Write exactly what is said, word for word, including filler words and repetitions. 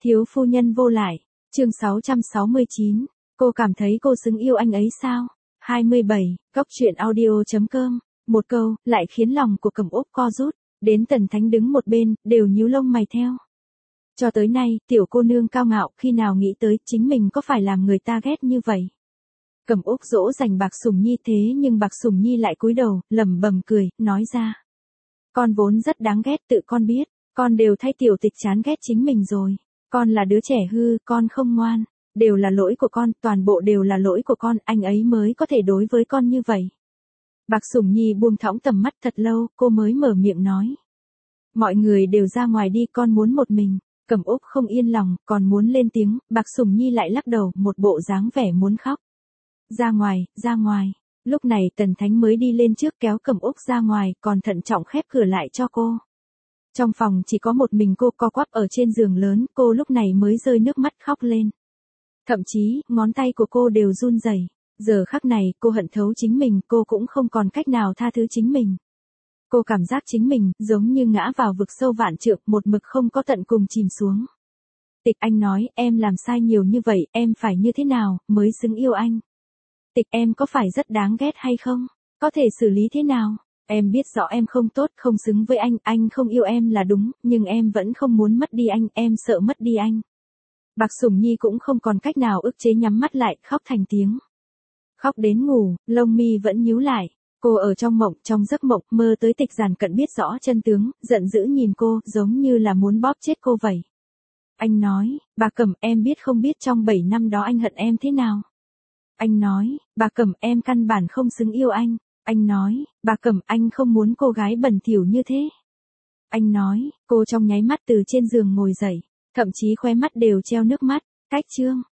Thiếu phu nhân vô lại, chương sáu trăm sáu mươi chín, cô cảm thấy cô xứng yêu anh ấy sao? hai mươi bảy, Cốc truyện audio.com, một câu, lại khiến lòng của Cẩm Úc co rút, đến Tần Thánh đứng một bên, đều nhíu lông mày theo. Cho tới nay, tiểu cô nương cao ngạo khi nào nghĩ tới chính mình có phải làm người ta ghét như vậy. Cẩm Úc dỗ dành Bạc Sủng Nhi thế nhưng Bạc Sủng Nhi lại cúi đầu, lẩm bẩm cười, nói ra. Con vốn rất đáng ghét tự con biết, con đều thay tiểu tịch chán ghét chính mình rồi. Con là đứa trẻ hư, con không ngoan, đều là lỗi của con, toàn bộ đều là lỗi của con, anh ấy mới có thể đối với con như vậy. Bạc Sủng Nhi buông thõng tầm mắt thật lâu, cô mới mở miệng nói. Mọi người đều ra ngoài đi, con muốn một mình. Cẩm Úc không yên lòng, còn muốn lên tiếng, Bạc Sủng Nhi lại lắc đầu, một bộ dáng vẻ muốn khóc. Ra ngoài, ra ngoài. Lúc này Tần Thánh mới đi lên trước kéo Cẩm Úc ra ngoài, còn thận trọng khép cửa lại cho cô. Trong phòng chỉ có một mình cô co quắp ở trên giường lớn, cô lúc này mới rơi nước mắt khóc lên. Thậm chí, ngón tay của cô đều run rẩy. Giờ khắc này, cô hận thấu chính mình, cô cũng không còn cách nào tha thứ chính mình. Cô cảm giác chính mình, giống như ngã vào vực sâu vạn trượng, một mực không có tận cùng chìm xuống. Tịch Anh nói, em làm sai nhiều như vậy, em phải như thế nào, mới xứng yêu anh? Tịch em có phải rất đáng ghét hay không? Có thể xử lý thế nào? Em biết rõ em không tốt, không xứng với anh, anh không yêu em là đúng, nhưng em vẫn không muốn mất đi anh, em sợ mất đi anh. Bạc Sủng Nhi cũng không còn cách nào ức chế nhắm mắt lại, khóc thành tiếng. Khóc đến ngủ, lông mi vẫn nhíu lại. Cô ở trong mộng, trong giấc mộng, mơ tới Tịch Giản Cận biết rõ chân tướng, giận dữ nhìn cô, giống như là muốn bóp chết cô vậy. Anh nói, bà Cẩm, em biết không biết trong bảy năm đó anh hận em thế nào? Anh nói, bà Cẩm, em căn bản không xứng yêu anh. Anh nói, bà Cẩm, anh không muốn cô gái bẩn thỉu như thế. Anh nói, cô trong nháy mắt từ trên giường ngồi dậy, thậm chí khóe mắt đều treo nước mắt. Cách chương,